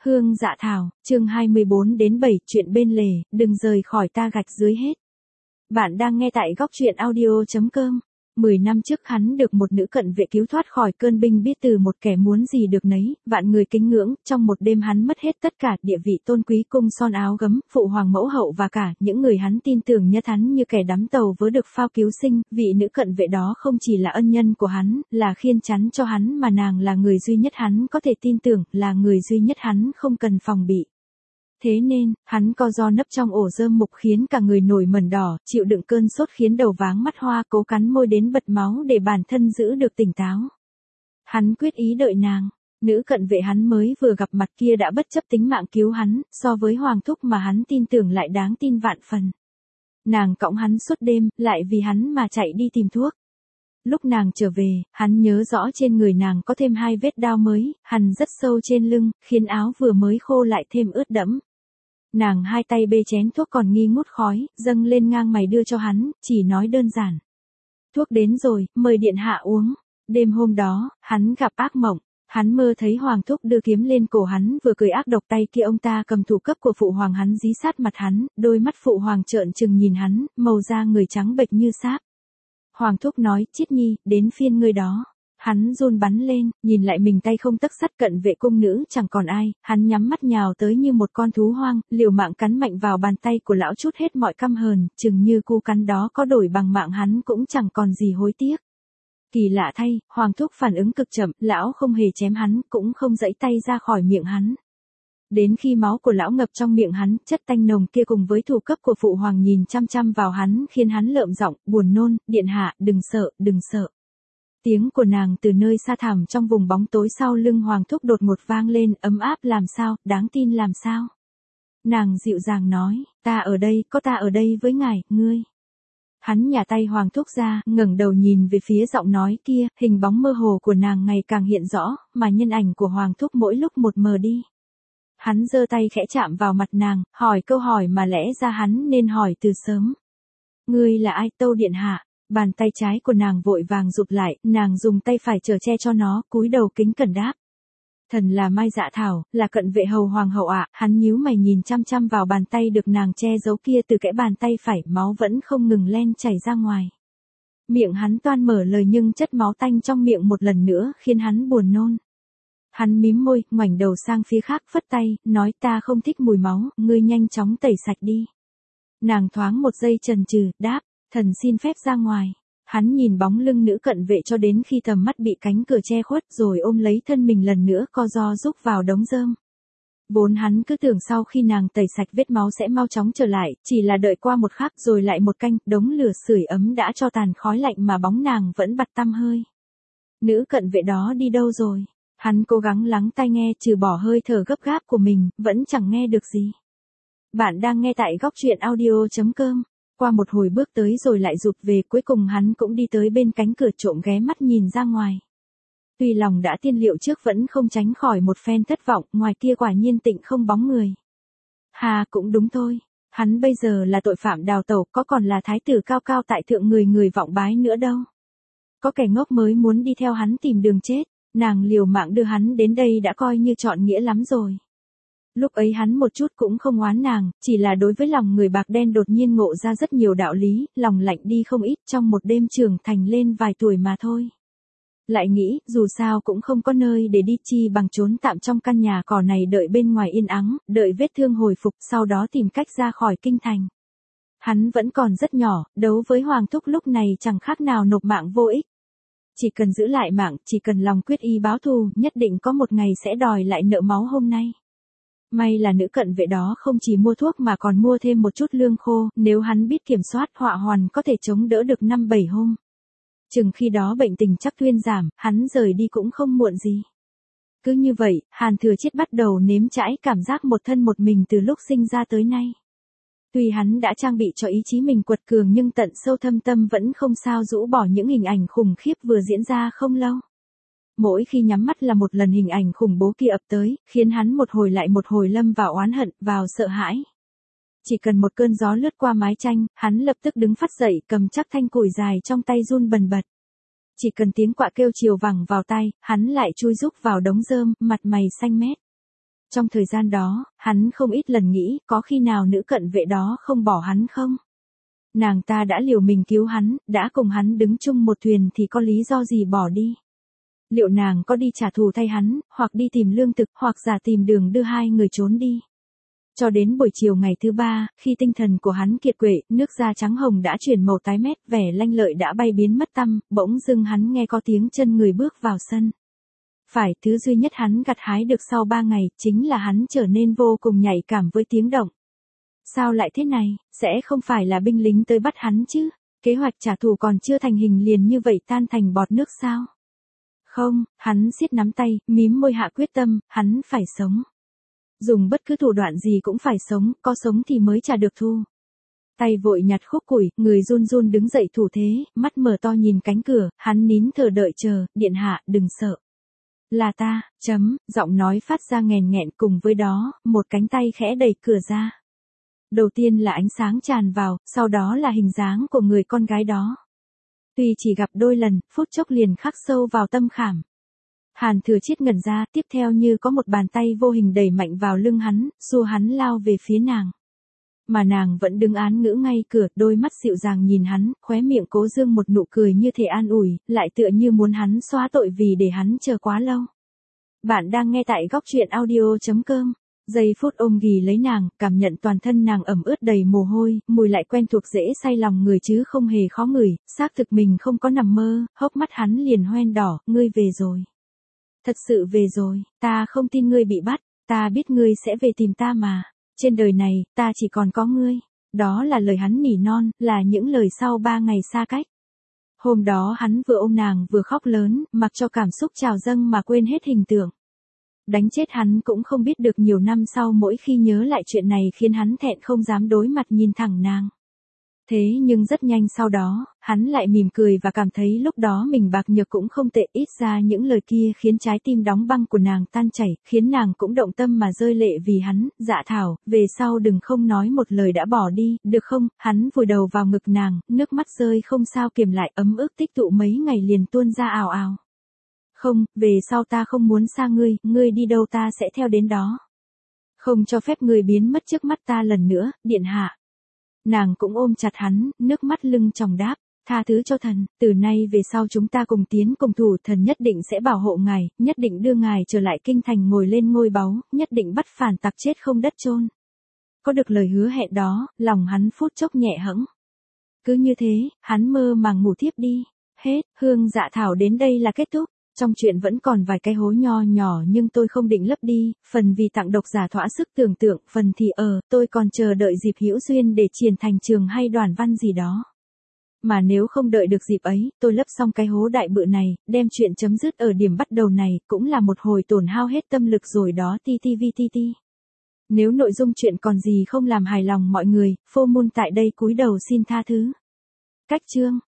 Hương Dạ Thảo, chương 24 đến 7, chuyện bên lề, đừng rời khỏi ta gạch dưới hết. Bạn đang nghe tại góc truyện audio.com. 10 năm trước hắn được một nữ cận vệ cứu thoát khỏi cơn binh biết từ một kẻ muốn gì được nấy, vạn người kính ngưỡng, trong một đêm hắn mất hết tất cả, địa vị tôn quý, cung son áo gấm, phụ hoàng mẫu hậu và cả những người hắn tin tưởng nhất hắn như kẻ đắm tàu vớ được phao cứu sinh. Vị nữ cận vệ đó không chỉ là ân nhân của hắn, là khiên chắn cho hắn, mà nàng là người duy nhất hắn có thể tin tưởng, là người duy nhất hắn không cần phòng bị. Thế nên, hắn co ro nấp trong ổ rơm mục khiến cả người nổi mẩn đỏ, chịu đựng cơn sốt khiến đầu váng mắt hoa, cố cắn môi đến bật máu để bản thân giữ được tỉnh táo. Hắn quyết ý đợi nàng. Nữ cận vệ hắn mới vừa gặp mặt kia đã bất chấp tính mạng cứu hắn, so với hoàng thúc mà hắn tin tưởng lại đáng tin vạn phần. Nàng cõng hắn suốt đêm, lại vì hắn mà chạy đi tìm thuốc. Lúc nàng trở về, hắn nhớ rõ trên người nàng có thêm 2 vết đao mới, hằn rất sâu trên lưng, khiến áo vừa mới khô lại thêm ướt đẫm. Nàng hai tay bê chén thuốc còn nghi ngút khói, dâng lên ngang mày đưa cho hắn, chỉ nói đơn giản. Thuốc đến rồi, mời điện hạ uống. Đêm hôm đó, hắn gặp ác mộng. Hắn mơ thấy hoàng thúc đưa kiếm lên cổ hắn, vừa cười ác độc, tay kia ông ta cầm thủ cấp của phụ hoàng hắn dí sát mặt hắn, đôi mắt phụ hoàng trợn trừng nhìn hắn, màu da người trắng bệch như sáp. Hoàng thúc nói, Chiết Nhi, đến phiên ngươi đó. Hắn run bắn lên, nhìn lại mình tay không tấc sắt, cận vệ cung nữ chẳng còn ai, hắn nhắm mắt nhào tới như một con thú hoang, liều mạng cắn mạnh vào bàn tay của lão, trút hết mọi căm hờn, chừng như cú cắn đó có đổi bằng mạng hắn cũng chẳng còn gì hối tiếc. Kỳ lạ thay, hoàng thúc phản ứng cực chậm, lão không hề chém hắn, cũng không giãy tay ra khỏi miệng hắn. Đến khi máu của lão ngập trong miệng hắn, chất tanh nồng kia cùng với thủ cấp của phụ hoàng nhìn chăm chăm vào hắn khiến hắn lợm giọng, buồn nôn, điện hạ, đừng sợ, đừng sợ. Tiếng của nàng từ nơi xa thẳm trong vùng bóng tối sau lưng hoàng thúc đột ngột vang lên, ấm áp làm sao, đáng tin làm sao. Nàng dịu dàng nói, ta ở đây, có ta ở đây với ngài, ngươi. Hắn nhả tay hoàng thúc ra, ngẩng đầu nhìn về phía giọng nói kia, hình bóng mơ hồ của nàng ngày càng hiện rõ, mà nhân ảnh của hoàng thúc mỗi lúc một mờ đi. Hắn giơ tay khẽ chạm vào mặt nàng, hỏi câu hỏi mà lẽ ra hắn nên hỏi từ sớm. Ngươi là ai, tâu điện hạ? Bàn tay trái của nàng vội vàng rụt lại, nàng dùng tay phải chở che cho nó, cúi đầu kính cẩn đáp. Thần là Mai Dạ Thảo, là cận vệ hầu hoàng hậu ạ. Hắn nhíu mày nhìn chăm chăm vào bàn tay được nàng che giấu kia, từ kẽ bàn tay phải, máu vẫn không ngừng len chảy ra ngoài. Miệng hắn toan mở lời nhưng chất máu tanh trong miệng một lần nữa khiến hắn buồn nôn. Hắn mím môi, ngoảnh đầu sang phía khác, phất tay, nói, ta không thích mùi máu, ngươi nhanh chóng tẩy sạch đi. Nàng thoáng một giây chần chừ, đáp, thần xin phép ra ngoài. Hắn nhìn bóng lưng nữ cận vệ cho đến khi tầm mắt bị cánh cửa che khuất, rồi ôm lấy thân mình lần nữa co ro rúc vào đống rơm. Vốn hắn cứ tưởng sau khi nàng tẩy sạch vết máu sẽ mau chóng trở lại, chỉ là đợi qua một khắc rồi lại một canh, đống lửa sưởi ấm đã cho tàn khói lạnh mà bóng nàng vẫn bặt tăm hơi. Nữ cận vệ đó đi đâu rồi? Hắn cố gắng lắng tai nghe, trừ bỏ hơi thở gấp gáp của mình, vẫn chẳng nghe được gì. Bạn đang nghe tại góc truyện audio.com. Qua một hồi bước tới rồi lại rụt về, cuối cùng hắn cũng đi tới bên cánh cửa, trộm ghé mắt nhìn ra ngoài. Tuy lòng đã tiên liệu trước vẫn không tránh khỏi một phen thất vọng, ngoài kia quả nhiên tịnh không bóng người. Hà, cũng đúng thôi. Hắn bây giờ là tội phạm đào tẩu, có còn là thái tử cao cao tại thượng người người vọng bái nữa đâu. Có kẻ ngốc mới muốn đi theo hắn tìm đường chết. Nàng liều mạng đưa hắn đến đây đã coi như trọn nghĩa lắm rồi. Lúc ấy hắn một chút cũng không oán nàng, chỉ là đối với lòng người bạc đen đột nhiên ngộ ra rất nhiều đạo lý, lòng lạnh đi không ít trong một đêm trưởng thành lên vài tuổi mà thôi. Lại nghĩ, dù sao cũng không có nơi để đi, chi bằng trốn tạm trong căn nhà cỏ này, đợi bên ngoài yên ắng, đợi vết thương hồi phục, sau đó tìm cách ra khỏi kinh thành. Hắn vẫn còn rất nhỏ, đấu với hoàng thúc lúc này chẳng khác nào nộp mạng vô ích. Chỉ cần giữ lại mạng, chỉ cần lòng quyết ý báo thù, nhất định có một ngày sẽ đòi lại nợ máu hôm nay. May là nữ cận vệ đó không chỉ mua thuốc mà còn mua thêm một chút lương khô, nếu hắn biết kiểm soát, họa hoàn có thể chống đỡ được 5-7 hôm. Chừng khi đó bệnh tình chắc thuyên giảm, hắn rời đi cũng không muộn gì. Cứ như vậy, Hàn Thừa Chiết bắt đầu nếm trải cảm giác một thân một mình từ lúc sinh ra tới nay. Tuy hắn đã trang bị cho ý chí mình quật cường nhưng tận sâu thâm tâm vẫn không sao rũ bỏ những hình ảnh khủng khiếp vừa diễn ra không lâu. Mỗi khi nhắm mắt là một lần hình ảnh khủng bố kia ập tới, khiến hắn một hồi lại một hồi lâm vào oán hận, vào sợ hãi. Chỉ cần một cơn gió lướt qua mái tranh, hắn lập tức đứng phắt dậy, cầm chắc thanh củi dài trong tay run bần bật. Chỉ cần tiếng quạ kêu chiều vẳng vào tai, hắn lại chui rúc vào đống rơm, mặt mày xanh mét. Trong thời gian đó, hắn không ít lần nghĩ có khi nào nữ cận vệ đó không bỏ hắn không? Nàng ta đã liều mình cứu hắn, đã cùng hắn đứng chung một thuyền thì có lý do gì bỏ đi? Liệu nàng có đi trả thù thay hắn, hoặc đi tìm lương thực, hoặc giả tìm đường đưa hai người trốn đi? Cho đến buổi chiều ngày thứ ba, khi tinh thần của hắn kiệt quệ, nước da trắng hồng đã chuyển màu tái mét, vẻ lanh lợi đã bay biến mất tăm, bỗng dưng hắn nghe có tiếng chân người bước vào sân. Phải, thứ duy nhất hắn gặt hái được sau 3 ngày, chính là hắn trở nên vô cùng nhạy cảm với tiếng động. Sao lại thế này, sẽ không phải là binh lính tới bắt hắn chứ? Kế hoạch trả thù còn chưa thành hình liền như vậy tan thành bọt nước sao? Không, hắn siết nắm tay, mím môi hạ quyết tâm, hắn phải sống. Dùng bất cứ thủ đoạn gì cũng phải sống, có sống thì mới trả được thù. Tay vội nhặt khúc củi, người run run đứng dậy thủ thế, mắt mở to nhìn cánh cửa, hắn nín thở đợi chờ, điện hạ, đừng sợ. Là ta, giọng nói phát ra nghèn nghẹn, cùng với đó, một cánh tay khẽ đẩy cửa ra. Đầu tiên là ánh sáng tràn vào, sau đó là hình dáng của người con gái đó. Tuy chỉ gặp đôi lần, phút chốc liền khắc sâu vào tâm khảm. Hàn Thừa Chiết ngẩn ra, tiếp theo như có một bàn tay vô hình đẩy mạnh vào lưng hắn, xua hắn lao về phía nàng. Mà nàng vẫn đứng án ngữ ngay cửa, đôi mắt dịu dàng nhìn hắn, khóe miệng cố dương một nụ cười như thể an ủi, lại tựa như muốn hắn xóa tội vì để hắn chờ quá lâu. Bạn đang nghe tại góc truyện audio.com. Giây phút ôm ghì lấy nàng, cảm nhận toàn thân nàng ẩm ướt đầy mồ hôi, mùi lại quen thuộc dễ say lòng người chứ không hề khó ngửi, xác thực mình không có nằm mơ, hốc mắt hắn liền hoen đỏ, ngươi về rồi. Thật sự về rồi, ta không tin ngươi bị bắt, ta biết ngươi sẽ về tìm ta mà. Trên đời này, ta chỉ còn có ngươi. Đó là lời hắn nỉ non, là những lời sau 3 ngày xa cách. Hôm đó hắn vừa ôm nàng vừa khóc lớn, mặc cho cảm xúc trào dâng mà quên hết hình tượng. Đánh chết hắn cũng không biết được nhiều năm sau mỗi khi nhớ lại chuyện này khiến hắn thẹn không dám đối mặt nhìn thẳng nàng. Thế nhưng rất nhanh sau đó, hắn lại mỉm cười và cảm thấy lúc đó mình bạc nhược cũng không tệ, ít ra những lời kia khiến trái tim đóng băng của nàng tan chảy, khiến nàng cũng động tâm mà rơi lệ vì hắn. Dạ Thảo, về sau đừng không nói một lời đã bỏ đi, được không? Hắn vùi đầu vào ngực nàng, nước mắt rơi không sao kiềm lại, ấm ức tích tụ mấy ngày liền tuôn ra ào ào. Không, về sau ta không muốn xa ngươi, ngươi đi đâu ta sẽ theo đến đó. Không cho phép ngươi biến mất trước mắt ta lần nữa, điện hạ. Nàng cũng ôm chặt hắn, nước mắt lưng tròng đáp, tha thứ cho thần, từ nay về sau chúng ta cùng tiến cùng thủ, thần nhất định sẽ bảo hộ ngài, nhất định đưa ngài trở lại kinh thành ngồi lên ngôi báu, nhất định bắt phản tặc chết không đất chôn. Có được lời hứa hẹn đó, lòng hắn phút chốc nhẹ hẫng. Cứ như thế, hắn mơ màng ngủ thiếp đi. Hết, Hương Dạ Thảo đến đây là kết thúc. Trong chuyện vẫn còn vài cái hố nho nhỏ nhưng tôi không định lấp đi, phần vì tặng độc giả thỏa sức tưởng tượng, phần thì tôi còn chờ đợi dịp hữu duyên để triển thành trường hay đoàn văn gì đó. Mà nếu không đợi được dịp ấy, tôi lấp xong cái hố đại bự này, đem chuyện chấm dứt ở điểm bắt đầu này, cũng là một hồi tổn hao hết tâm lực rồi đó TTVTT. Nếu nội dung chuyện còn gì không làm hài lòng mọi người, Phô Mun tại đây cúi đầu xin tha thứ. Cách chương